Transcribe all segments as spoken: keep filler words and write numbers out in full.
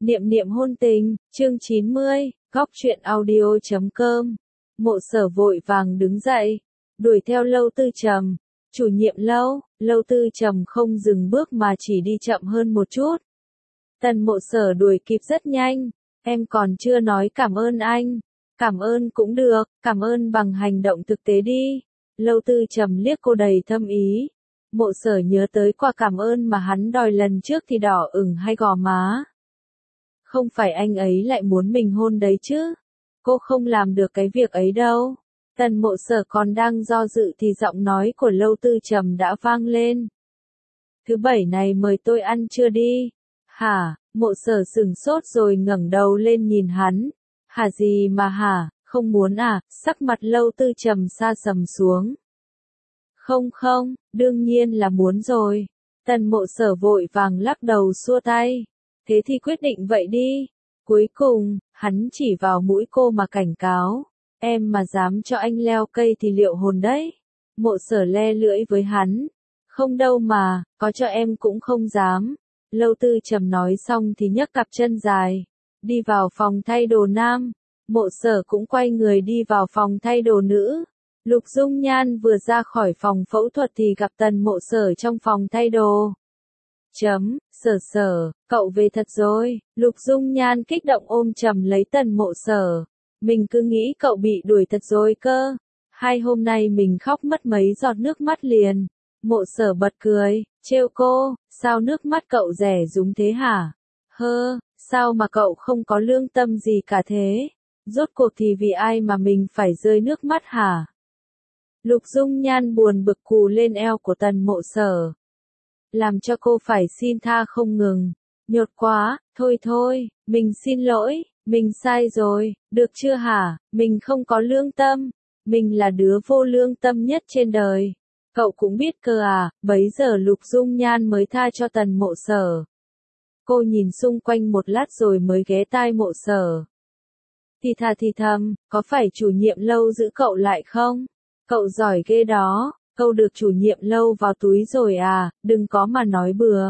Niệm niệm hôn tình, chương chín mươi, góc truyện audio chấm com. Mộ Sở vội vàng đứng dậy, đuổi theo Lâu Tư Trầm. Chủ nhiệm Lâu, Lâu Tư Trầm không dừng bước mà chỉ đi chậm hơn một chút. Tần Mộ Sở đuổi kịp rất nhanh, em còn chưa nói cảm ơn anh. Cảm ơn cũng được, cảm ơn bằng hành động thực tế đi. Lâu Tư Trầm liếc cô đầy thâm ý. Mộ Sở nhớ tới qua cảm ơn mà hắn đòi lần trước thì đỏ ửng hay gò má. Không phải anh ấy lại muốn mình hôn đấy chứ? Cô không làm được cái việc ấy đâu. Tần Mộ Sở còn đang do dự thì giọng nói của Lâu Tư Trầm đã vang lên. Thứ bảy này mời tôi ăn trưa đi. Hả? Mộ Sở sửng sốt rồi ngẩng đầu lên nhìn hắn. Hả gì mà hả? Không muốn à? Sắc mặt Lâu Tư Trầm sa sầm xuống. Không không, đương nhiên là muốn rồi. Tần Mộ Sở vội vàng lắc đầu xua tay. Thế thì quyết định vậy đi. Cuối cùng, hắn chỉ vào mũi cô mà cảnh cáo. Em mà dám cho anh leo cây thì liệu hồn đấy. Mộ Sở le lưỡi với hắn. Không đâu mà, có cho em cũng không dám. Lâu Tư Trầm nói xong thì nhấc cặp chân dài. Đi vào phòng thay đồ nam. Mộ Sở cũng quay người đi vào phòng thay đồ nữ. Lục Dung Nhan vừa ra khỏi phòng phẫu thuật thì gặp Tần Mộ Sở trong phòng thay đồ. Chấm, Sở Sở, cậu về thật rồi. Lục Dung Nhan kích động ôm chầm lấy Tần Mộ Sở. Mình cứ nghĩ cậu bị đuổi thật rồi cơ. Hai hôm nay mình khóc mất mấy giọt nước mắt liền. Mộ Sở bật cười, trêu cô, sao nước mắt cậu rẻ rúng thế hả? Hơ, sao mà cậu không có lương tâm gì cả thế? Rốt cuộc thì vì ai mà mình phải rơi nước mắt hả? Lục Dung Nhan buồn bực cù lên eo của Tần Mộ Sở. Làm cho cô phải xin tha không ngừng. Nhột quá, thôi thôi, mình xin lỗi, mình sai rồi, được chưa hả? Mình không có lương tâm, mình là đứa vô lương tâm nhất trên đời. Cậu cũng biết cơ à, bấy giờ Lục Dung Nhan mới tha cho Tần Mộ Sở. Cô nhìn xung quanh một lát rồi mới ghé tai Mộ Sở. Thì thà thì thầm, có phải chủ nhiệm Lâu giữ cậu lại không? Cậu giỏi ghê đó, câu được chủ nhiệm Lâu vào túi rồi à, đừng có mà nói bừa.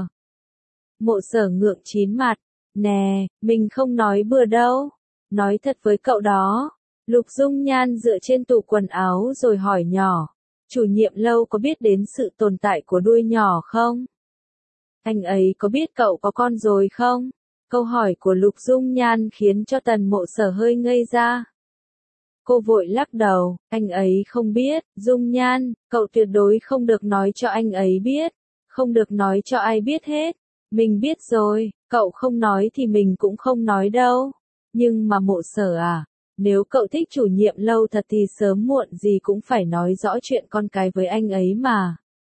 Mộ Sở ngượng chín mặt, nè, mình không nói bừa đâu, nói thật với cậu đó. Lục Dung Nhan dựa trên tủ quần áo rồi hỏi nhỏ, chủ nhiệm Lâu có biết đến sự tồn tại của đuôi nhỏ không? Anh ấy có biết cậu có con rồi không? Câu hỏi của Lục Dung Nhan khiến cho Tần Mộ Sở hơi ngây ra. Cô vội lắc đầu, anh ấy không biết, Dung Nhan, cậu tuyệt đối không được nói cho anh ấy biết, không được nói cho ai biết hết. Mình biết rồi, cậu không nói thì mình cũng không nói đâu. Nhưng mà Mộ Sở à, nếu cậu thích chủ nhiệm Lâu thật thì sớm muộn gì cũng phải nói rõ chuyện con cái với anh ấy mà.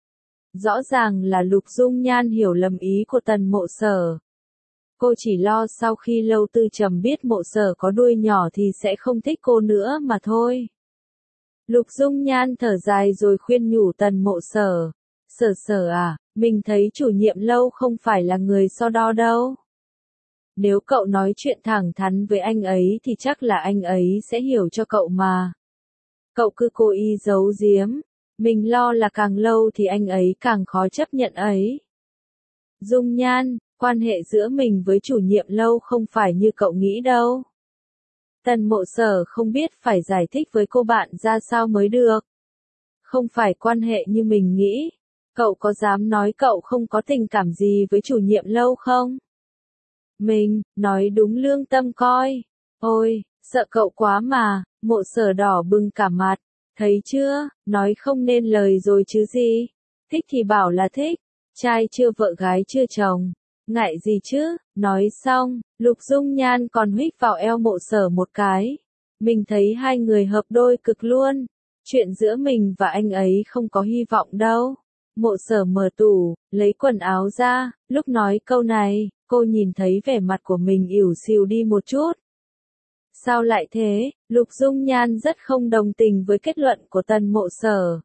Rõ ràng là Lục Dung Nhan hiểu lầm ý của Tần Mộ Sở. Cô chỉ lo sau khi Lâu Tư Trầm biết Mộ Sở có đuôi nhỏ thì sẽ không thích cô nữa mà thôi. Lục Dung Nhan thở dài rồi khuyên nhủ Tần Mộ Sở. Sở Sở à, mình thấy chủ nhiệm Lâu không phải là người so đo đâu. Nếu cậu nói chuyện thẳng thắn với anh ấy thì chắc là anh ấy sẽ hiểu cho cậu mà. Cậu cứ cố ý giấu giếm. Mình lo là càng lâu thì anh ấy càng khó chấp nhận ấy. Dung Nhan, quan hệ giữa mình với chủ nhiệm Lâu không phải như cậu nghĩ đâu. Tần Mộ Sở không biết phải giải thích với cô bạn ra sao mới được. Không phải quan hệ như mình nghĩ. Cậu có dám nói cậu không có tình cảm gì với chủ nhiệm Lâu không? Mình, nói đúng lương tâm coi. Ôi, sợ cậu quá mà. Mộ Sở đỏ bừng cả mặt. Thấy chưa, nói không nên lời rồi chứ gì. Thích thì bảo là thích. Trai chưa vợ gái chưa chồng. Ngại gì chứ, nói xong, Lục Dung Nhan còn huých vào eo Mộ Sở một cái. Mình thấy hai người hợp đôi cực luôn. Chuyện giữa mình và anh ấy không có hy vọng đâu. Mộ Sở mở tủ, lấy quần áo ra, lúc nói câu này, cô nhìn thấy vẻ mặt của mình ỉu xìu đi một chút. Sao lại thế? Lục Dung Nhan rất không đồng tình với kết luận của Tần Mộ Sở.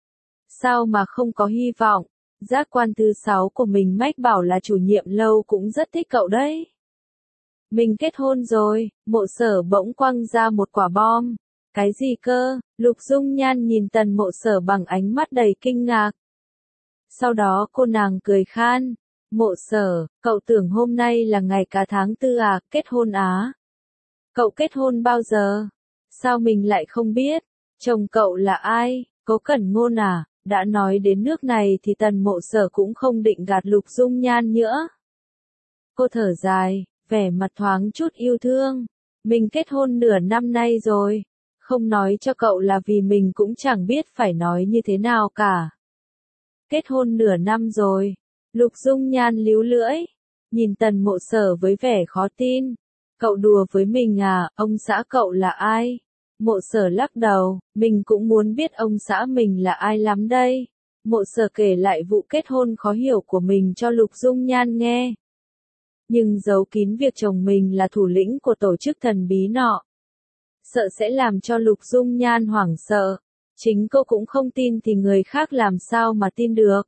Sao mà không có hy vọng? Giác quan thứ sáu của mình mách bảo là chủ nhiệm Lâu cũng rất thích cậu đấy. Mình kết hôn rồi, Mộ Sở bỗng quăng ra một quả bom. Cái gì cơ? Lục Dung Nhan nhìn Tần Mộ Sở bằng ánh mắt đầy kinh ngạc. Sau đó cô nàng cười khan. Mộ Sở, cậu tưởng hôm nay là ngày cả tháng tư à, kết hôn á? Cậu kết hôn bao giờ? Sao mình lại không biết? Chồng cậu là ai? Cố Cẩn Ngôn à? Đã nói đến nước này thì Tần Mộ Sở cũng không định gạt Lục Dung Nhan nữa. Cô thở dài, vẻ mặt thoáng chút yêu thương. Mình kết hôn nửa năm nay rồi. Không nói cho cậu là vì mình cũng chẳng biết phải nói như thế nào cả. Kết hôn nửa năm rồi. Lục Dung Nhan líu lưỡi. Nhìn Tần Mộ Sở với vẻ khó tin. Cậu đùa với mình à, ông xã cậu là ai? Mộ Sở lắc đầu, mình cũng muốn biết ông xã mình là ai lắm đây. Mộ Sở kể lại vụ kết hôn khó hiểu của mình cho Lục Dung Nhan nghe. Nhưng giấu kín việc chồng mình là thủ lĩnh của tổ chức thần bí nọ. Sợ sẽ làm cho Lục Dung Nhan hoảng sợ. Chính cô cũng không tin thì người khác làm sao mà tin được.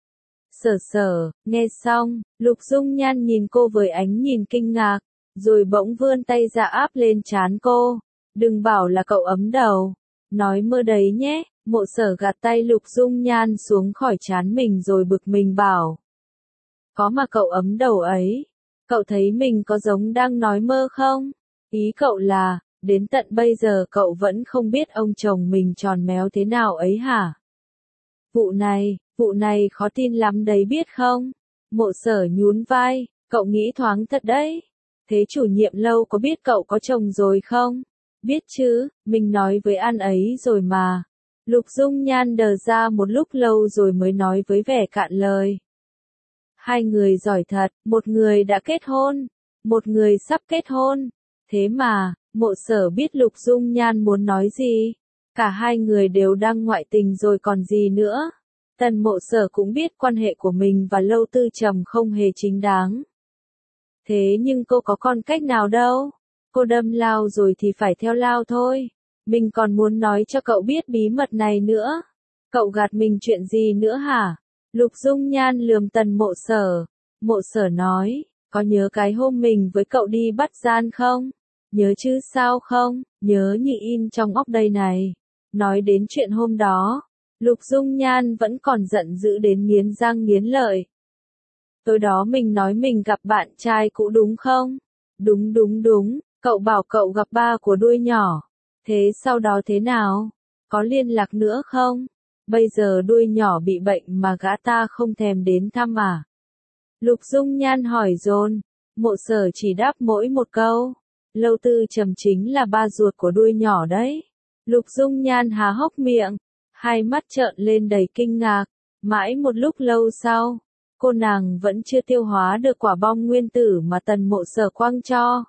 Sở Sở, nghe xong, Lục Dung Nhan nhìn cô với ánh nhìn kinh ngạc, rồi bỗng vươn tay ra áp lên trán cô. Đừng bảo là cậu ấm đầu. Nói mơ đấy nhé. Mộ Sở gạt tay Lục Dung Nhan xuống khỏi trán mình rồi bực mình bảo. Có mà cậu ấm đầu ấy. Cậu thấy mình có giống đang nói mơ không? Ý cậu là, đến tận bây giờ cậu vẫn không biết ông chồng mình tròn méo thế nào ấy hả? Vụ này, vụ này khó tin lắm đấy biết không? Mộ Sở nhún vai, cậu nghĩ thoáng thật đấy. Thế chủ nhiệm lâu có biết cậu có chồng rồi không? Biết chứ, mình nói với anh ấy rồi mà. Lục Dung Nhan đờ ra một lúc lâu rồi mới nói với vẻ cạn lời. Hai người giỏi thật, một người đã kết hôn, một người sắp kết hôn. Thế mà, Mộ Sở biết Lục Dung Nhan muốn nói gì. Cả hai người đều đang ngoại tình rồi còn gì nữa. Tần Mộ Sở cũng biết quan hệ của mình và Lâu Tư Trầm không hề chính đáng. Thế nhưng cô có còn cách nào đâu. Cô đâm lao rồi thì phải theo lao thôi. Mình còn muốn nói cho cậu biết bí mật này nữa. Cậu gạt mình chuyện gì nữa hả? Lục Dung Nhan lườm Tần Mộ Sở. Mộ Sở nói, có nhớ cái hôm mình với cậu đi bắt gian không? Nhớ chứ sao không? Nhớ như in trong óc đây này. Nói đến chuyện hôm đó, Lục Dung Nhan vẫn còn giận dữ đến nghiến răng nghiến lợi. Tối đó mình nói mình gặp bạn trai cũ đúng không? Đúng đúng đúng, cậu bảo cậu gặp ba của đuôi nhỏ. Thế sau đó thế nào? Có liên lạc nữa không? Bây giờ đuôi nhỏ bị bệnh mà gã ta không thèm đến thăm à? Lục Dung Nhan hỏi dồn. Mộ Sở chỉ đáp mỗi một câu. Lâu Tư Trầm chính là ba ruột của đuôi nhỏ đấy. Lục Dung Nhan há hốc miệng, hai mắt trợn lên đầy kinh ngạc. Mãi một lúc lâu sau, cô nàng vẫn chưa tiêu hóa được quả bom nguyên tử mà Tần Mộ Sở quăng cho.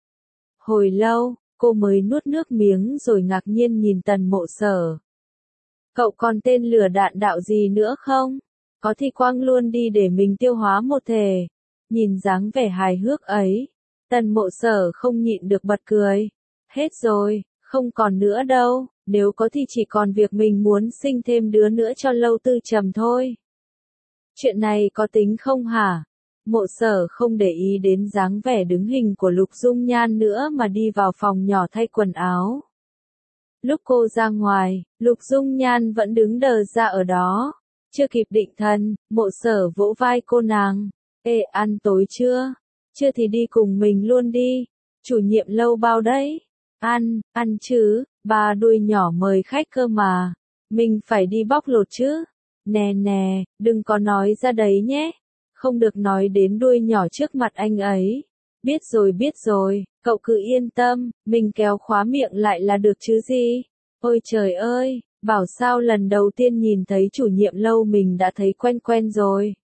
Hồi lâu, cô mới nuốt nước miếng rồi ngạc nhiên nhìn Tần Mộ Sở. Cậu còn tên lửa đạn đạo gì nữa không? Có thì quăng luôn đi để mình tiêu hóa một thể. Nhìn dáng vẻ hài hước ấy, Tần Mộ Sở không nhịn được bật cười. Hết rồi, không còn nữa đâu, nếu có thì chỉ còn việc mình muốn sinh thêm đứa nữa cho Lâu Tư Trầm thôi. Chuyện này có tính không hả? Mộ Sở không để ý đến dáng vẻ đứng hình của Lục Dung Nhan nữa mà đi vào phòng nhỏ thay quần áo. Lúc cô ra ngoài, Lục Dung Nhan vẫn đứng đờ ra ở đó. Chưa kịp định thần, Mộ Sở vỗ vai cô nàng. Ê, ăn tối chưa? Chưa thì đi cùng mình luôn đi. Chủ nhiệm Lâu bao đấy. Ăn, ăn chứ, ba đuôi nhỏ mời khách cơ mà. Mình phải đi bóc lột chứ. Nè nè, đừng có nói ra đấy nhé. Không được nói đến đuôi nhỏ trước mặt anh ấy. Biết rồi biết rồi, cậu cứ yên tâm, mình kéo khóa miệng lại là được chứ gì. Ôi trời ơi, bảo sao lần đầu tiên nhìn thấy chủ nhiệm Lâu mình đã thấy quen quen rồi.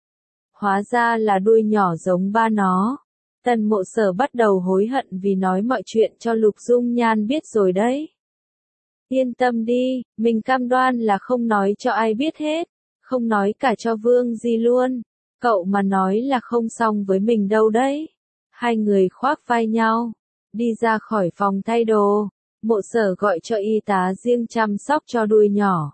Hóa ra là đuôi nhỏ giống ba nó. Tần Mộ Sở bắt đầu hối hận vì nói mọi chuyện cho Lục Dung Nhan biết rồi đấy. Yên tâm đi, mình cam đoan là không nói cho ai biết hết, không nói cả cho Vương Di luôn. Cậu mà nói là không xong với mình đâu đấy. Hai người khoác vai nhau, đi ra khỏi phòng thay đồ. Mộ Sở gọi cho y tá riêng chăm sóc cho đuôi nhỏ.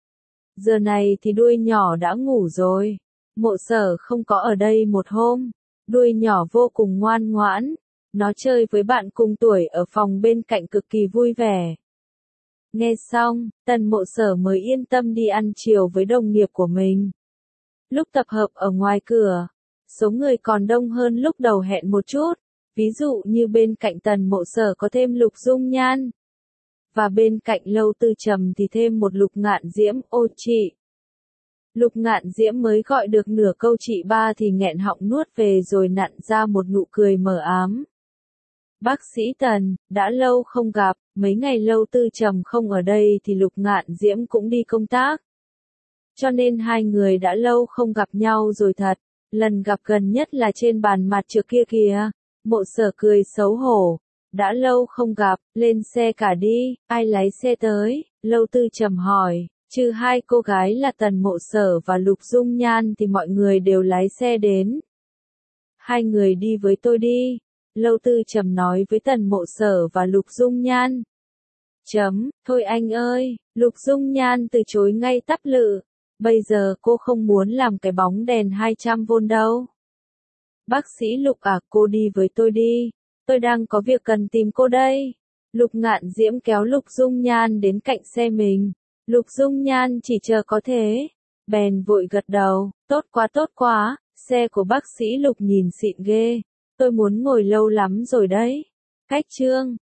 Giờ này thì đuôi nhỏ đã ngủ rồi. Mộ Sở không có ở đây một hôm. Đuôi nhỏ vô cùng ngoan ngoãn. Nó chơi với bạn cùng tuổi ở phòng bên cạnh cực kỳ vui vẻ. Nghe xong, Tần Mộ Sở mới yên tâm đi ăn chiều với đồng nghiệp của mình. Lúc tập hợp ở ngoài cửa, số người còn đông hơn lúc đầu hẹn một chút, ví dụ như bên cạnh Tần Mộ Sở có thêm Lục Dung Nhan. Và bên cạnh Lâu Tư Trầm thì thêm một Lục Ngạn Diễm. Ô chị! Lục Ngạn Diễm mới gọi được nửa câu chị ba thì nghẹn họng nuốt về rồi nặn ra một nụ cười mờ ám. Bác sĩ Tần, đã lâu không gặp, mấy ngày Lâu Tư Trầm không ở đây thì Lục Ngạn Diễm cũng đi công tác. Cho nên hai người đã lâu không gặp nhau rồi thật, lần gặp gần nhất là trên bàn mặt trước kia kìa. Mộ Sở cười xấu hổ, đã lâu không gặp, lên xe cả đi, ai lái xe tới, Lâu Tư Trầm hỏi, trừ hai cô gái là Tần Mộ Sở và Lục Dung Nhan thì mọi người đều lái xe đến. Hai người đi với tôi đi, Lâu Tư Trầm nói với Tần Mộ Sở và Lục Dung Nhan. Chấm, thôi anh ơi, Lục Dung Nhan từ chối ngay tắp lự, bây giờ cô không muốn làm cái bóng đèn hai trăm vôn đâu. Bác sĩ Lục à, cô đi với tôi đi, tôi đang có việc cần tìm cô đây. Lục Ngạn Diễm kéo Lục Dung Nhan đến cạnh xe mình, Lục Dung Nhan chỉ chờ có thế, bèn vội gật đầu, tốt quá tốt quá, xe của bác sĩ Lục nhìn xịn ghê, tôi muốn ngồi lâu lắm rồi đấy. Cách chương